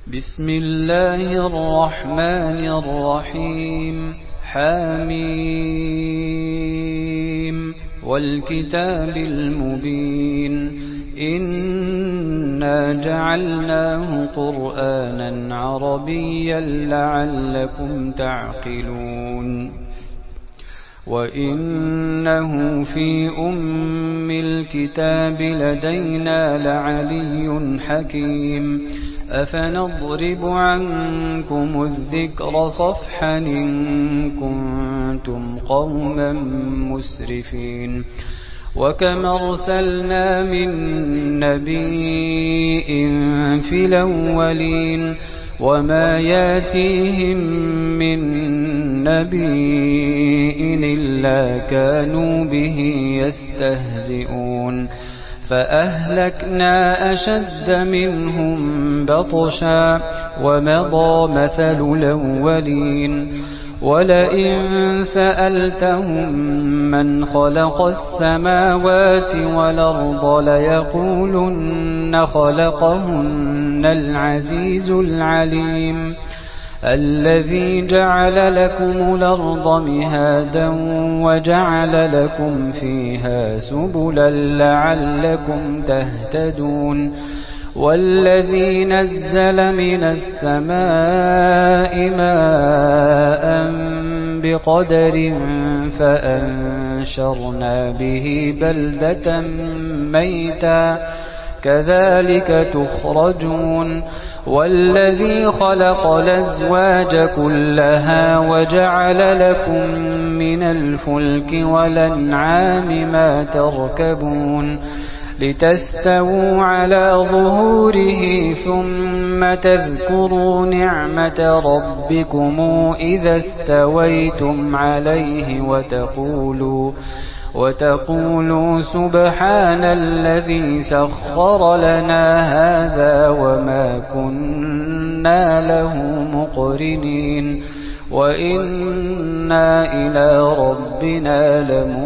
بسم الله الرحمن الرحيم حميم والكتاب المبين إنا جعلناه قرآنا عربيا لعلكم تعقلون وإنه في أم الكتاب لدينا لعلي حكيم أفنضرب عنكم الذكر صفحا إن كنتم قوما مسرفين وكم أرسلنا من نبي في الأولين وما ياتيهم من نبي إلا كانوا به يستهزئون فأهلكنا أشد منهم بطشا ومضى مثل الأولين ولئن سألتهم من خلق السماوات والأرض ليقولن خلقهن العزيز العليم الذي جعل لكم الأرض مهادا وجعل لكم فيها سبلا لعلكم تهتدون والذي نزل من السماء ماء بقدر فأنشرنا به بلدة ميتا كذلك تخرجون والذي خلق الأزواج كلها وجعل لكم من الفلك والأنعام ما تركبون لتستووا على ظهوره ثم تذكروا نعمة ربكم إذا استويتم عليه وتقولوا سبحان الذي سخر لنا هذا وما كنا له مقرنين وإنا إلى ربنا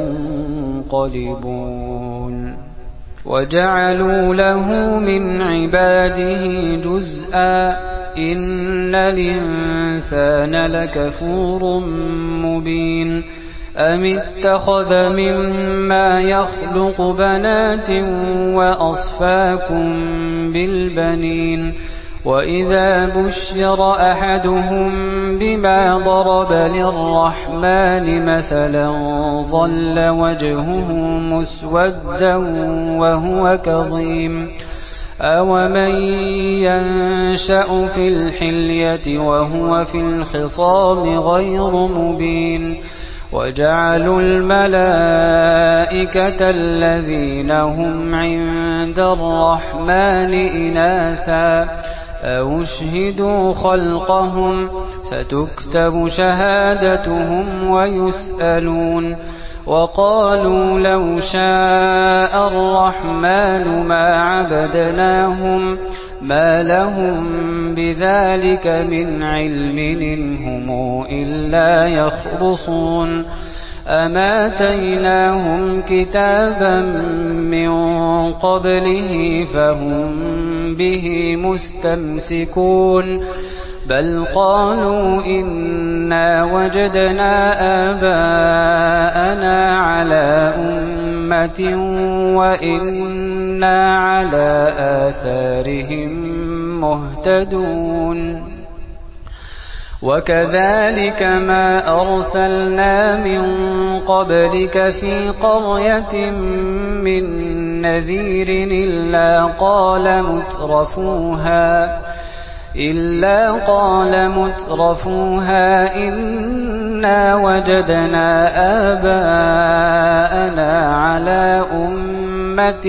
لمنقلبون وجعلوا له من عباده جزءا إن الإنسان لكفور مبين أم اتخذ مما يخلق بنات وأصفاكم بالبنين وإذا بشر أحدهم بما ضرب للرحمن مثلا ظل وجهه مسودا وهو كظيم أومن ينشأ في الحلية وهو في الخصام غير مبين وجعلوا الملائكة الذين هم عند الرحمن إناثا أو اشهدوا خلقهم ستكتب شهادتهم ويسألون وقالوا لو شاء الرحمن ما عبدناهم ما لهم بذلك من علم إن هم إلا يخرصون أما آتيناهم كتابا من قبله فهم به مستمسكون بل قالوا إنا وجدنا آباءنا على أمة وإنا على آثارهم مهتدون وكذلك ما أرسلنا من قبلك في قرية من نذير إلا قال مترفوها إنا وجدنا آباءنا على أمة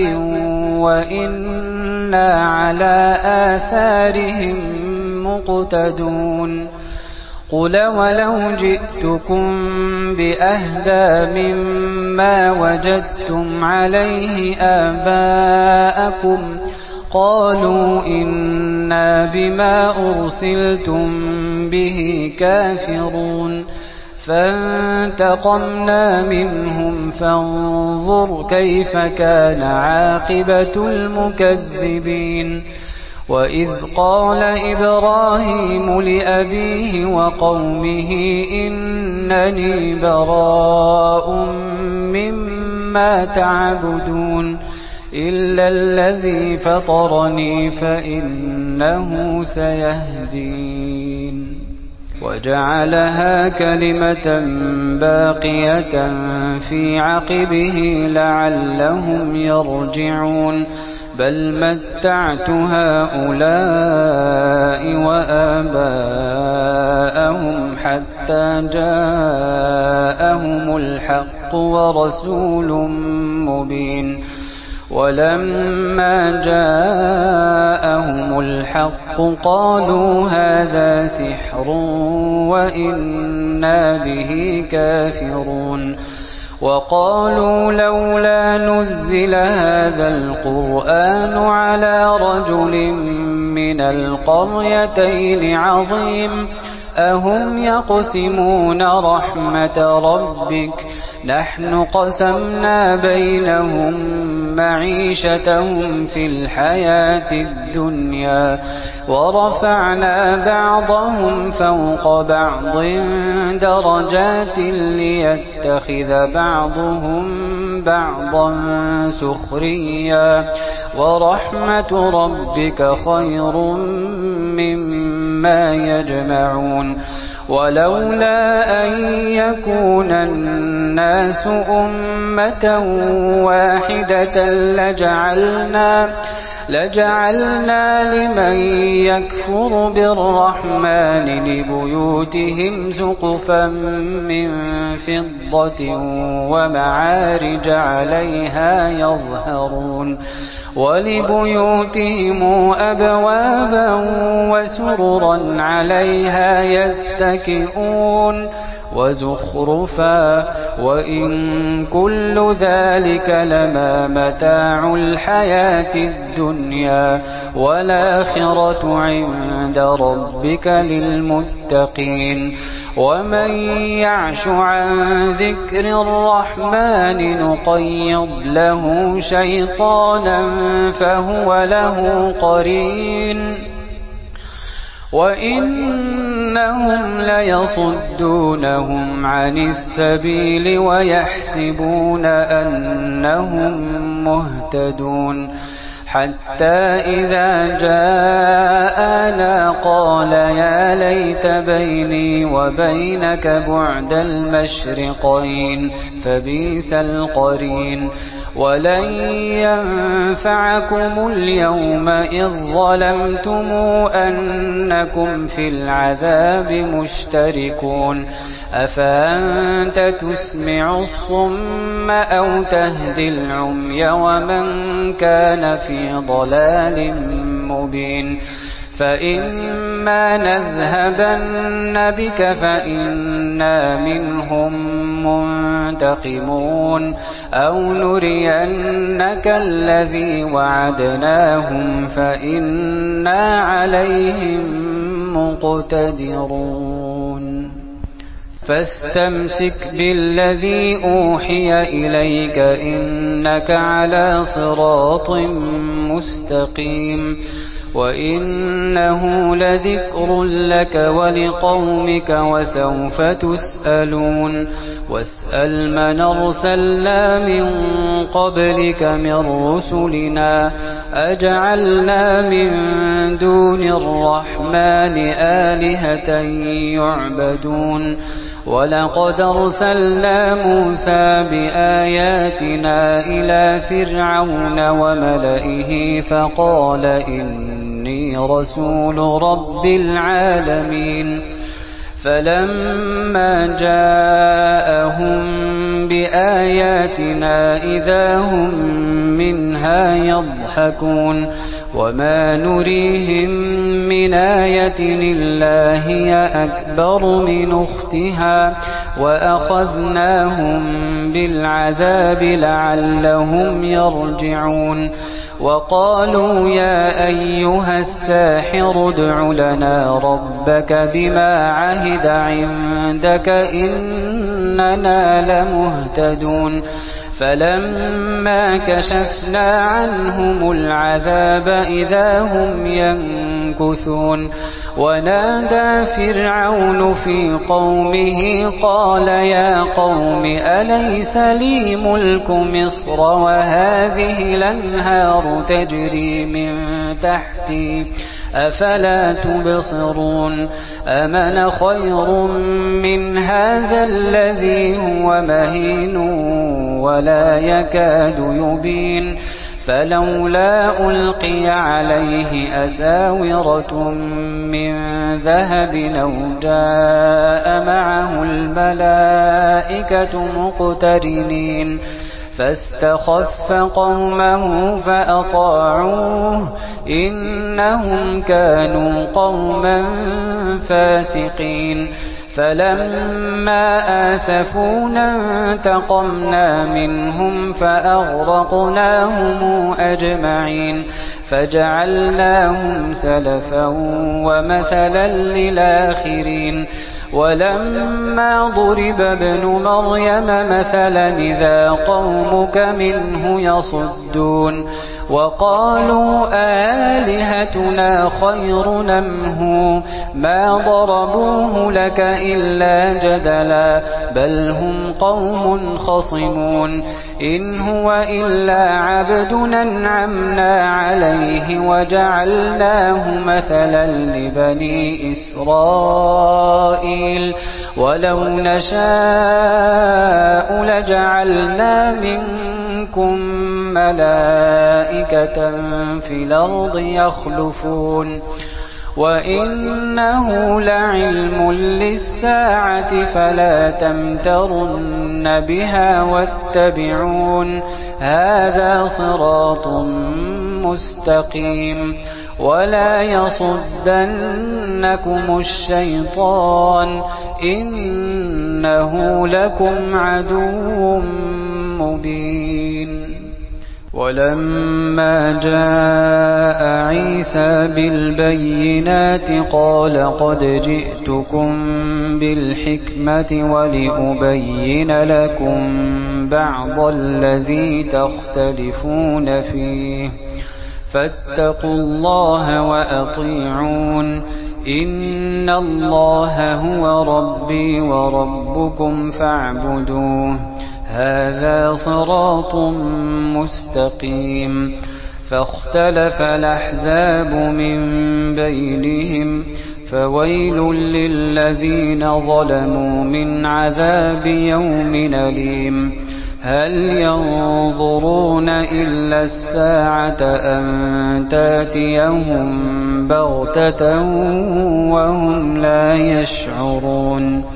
وإنا على آثارهم مقتدون قل ولو جئتكم بأهدى مما وجدتم عليه آباءكم قالوا إنا بما أرسلتم به كافرون فانتقمنا منهم فانظر كيف كان عاقبة المكذبين وإذ قال إبراهيم لأبيه وقومه إنني براء مما تعبدون إلا الذي فطرني فإنه سيهدين وجعلها كلمة باقية في عقبه لعلهم يرجعون بل متعت هؤلاء وآباءهم حتى جاءهم الحق ورسول مبين ولما جاءهم الحق قالوا هذا سحر وإنا به كافرون وقالوا لولا نزل هذا القرآن على رجل من القريتين عظيم أهم يقسمون رحمة ربك نحن قسمنا بينهم معيشتهم في الحياة الدنيا ورفعنا بعضهم فوق بعض درجات ليتخذ بعضهم بعضا سخريا ورحمة ربك خير مما يجمعون ولولا أن يكون الناس أمة واحدة لجعلنا لمن يكفر بالرحمن لبيوتهم سقفا من فضة ومعارج عليها يظهرون ولبيوتهم أبوابا وسررا عليها يتكئون وزخرفا وإن كل ذلك لما متاع الحياة الدنيا والآخرة عند ربك للمتقين ومن يعش عن ذكر الرحمن نقيض له شيطانا فهو له قرين وإنهم ليصدونهم عن السبيل ويحسبون أنهم مهتدون حتى إذا جاءنا قال يا ليت بيني وبينك بعد المشرقين فبئس القرين ولن ينفعكم اليوم إذ ظلمتم أنكم في العذاب مشتركون أفأنت تسمع الصم أو تهدي العمي ومن كان في ضلال مبين فإما نذهبن بك فإنا منهم منتقمون أو نرينك الذي وعدناهم فإنا عليهم مقتدرون فاستمسك بالذي أوحي إليك إنك على صراط مستقيم وإنه لذكر لك ولقومك وسوف تسألون واسأل من أرسلنا من قبلك من رسلنا أجعلنا من دون الرحمن آلهة يعبدون ولقد أرسلنا موسى بآياتنا إلى فرعون وملئه فقال إني رسول رب العالمين فلما جاءهم بآياتنا إذا هم منها يضحكون وما نريهم من آية إلا هي أكبر من أختها وأخذناهم بالعذاب لعلهم يرجعون وقالوا يا أيها الساحر ادع لنا ربك بما عهد عندك إننا لمهتدون فلما كشفنا عنهم العذاب إذا هم ينكثون ونادى فرعون في قومه قال يا قوم أليس لي ملك مصر وهذه الأنهار تجري من تحتي أفلا تبصرون أمن خير من هذا الذي هو مهين ولا يكاد يبين فلولا ألقي عليه أساورة من ذهب أو جاء معه الملائكة مقترنين فاستخف قومه فأطاعوه إنهم كانوا قوما فاسقين فلما آسفونا انتقمنا منهم فأغرقناهم أجمعين فجعلناهم سلفا ومثلا للآخرين ولما ضرب ابن مريم مثلا إذا قومك منه يصدون وقالوا آلهتنا خير نمه ما ضربوه لك إلا جدلا بل هم قوم خصمون إن هو إلا عبد أنعمنا عليه وجعلناه مثلا لبني إسرائيل ولو نشاء لجعلنا منكم ملائكة في الأرض يخلفون وإنه لعلم للساعة فلا تمترن بها واتبعون هذا صراط مستقيم ولا يصدنكم الشيطان إنه لكم عدو مبين ولما جاء عيسى بالبينات قال قد جئتكم بالحكمة ولأبين لكم بعض الذي تختلفون فيه فاتقوا الله وأطيعون إن الله هو ربي وربكم فاعبدوه هذا صراط مستقيم فاختلف الأحزاب من بينهم فويل للذين ظلموا من عذاب يوم أليم هل ينظرون إلا الساعة أن تأتيهم بغتة وهم لا يشعرون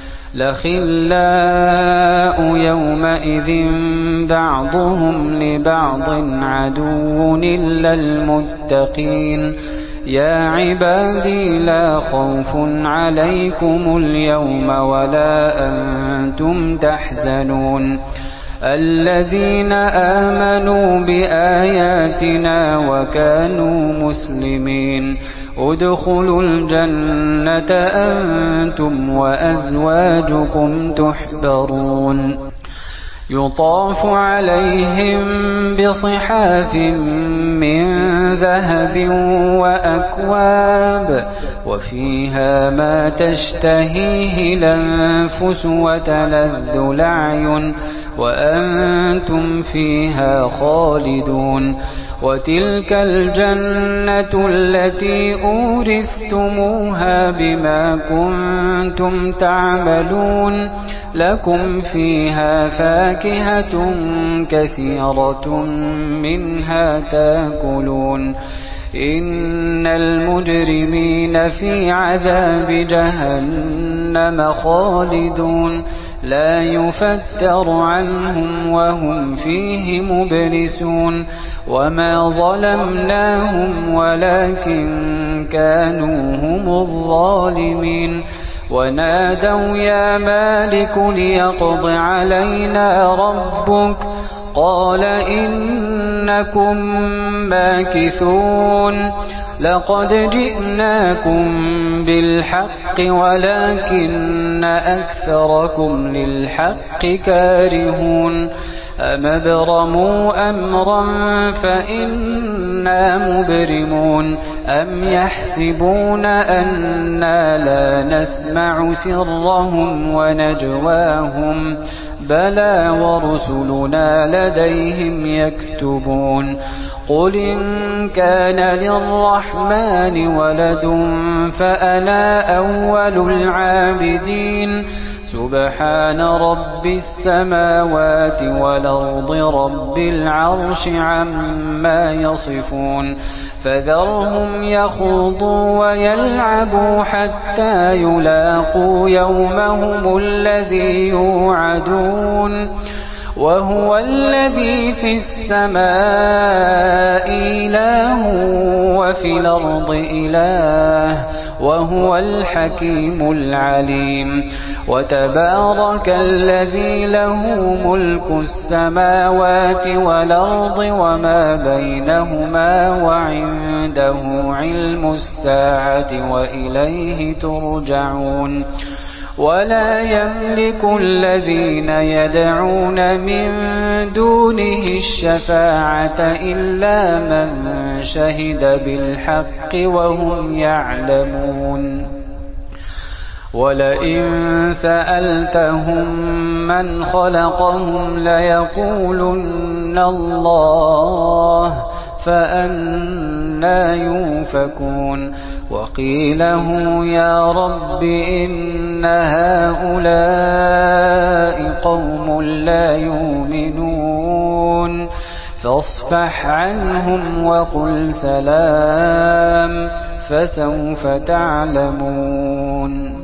لخلاء يومئذ بعضهم لبعض عدو إلا المتقين يا عبادي لا خوف عليكم اليوم ولا أنتم تحزنون الذين آمنوا بآياتنا وكانوا مسلمين ادخلوا الجنة أنتم وأزواجكم تحبرون يطاف عليهم بصحاف من ذهب وأكواب وفيها ما تشتهيه الأنفس وتلذ الأعين وأنتم فيها خالدون وتلك الجنة التي أورثتموها بما كنتم تعملون لكم فيها فاكهة كثيرة منها تاكلون إن المجرمين في عذاب جهنم خالدون لا يفتر عنهم وهم فيه مبلسون وما ظلمناهم ولكن كانوا هم الظالمين ونادوا يا مالك ليقض علينا ربك قال إنكم ماكثون لقد جئناكم بالحق ولكن أكثركم للحق كارهون أم ابرموا أمرا فإنا مبرمون أم يحسبون أنا لا نسمع سرهم ونجواهم بلى ورسلنا لديهم يكتبون قل إن كان للرحمن ولد فأنا أول العابدين سبحان رب السماوات والأرض رب العرش عما يصفون فذرهم يخوضوا ويلعبوا حتى يلاقوا يومهم الذي يوعدون وهو الذي في السماء إله وفي الأرض إله وهو الحكيم العليم وتبارك الذي له ملك السماوات والأرض وما بينهما وعنده علم الساعة وإليه ترجعون ولا يملك الذين يدعون من دونه الشفاعة إلا من شهد بالحق وهم يعلمون ولئن سألتهم من خلقهم ليقولن الله فأنى يؤفكون وقيله يا رب إن هؤلاء قوم لا يؤمنون فاصفح عنهم وقل سلام فسوف تعلمون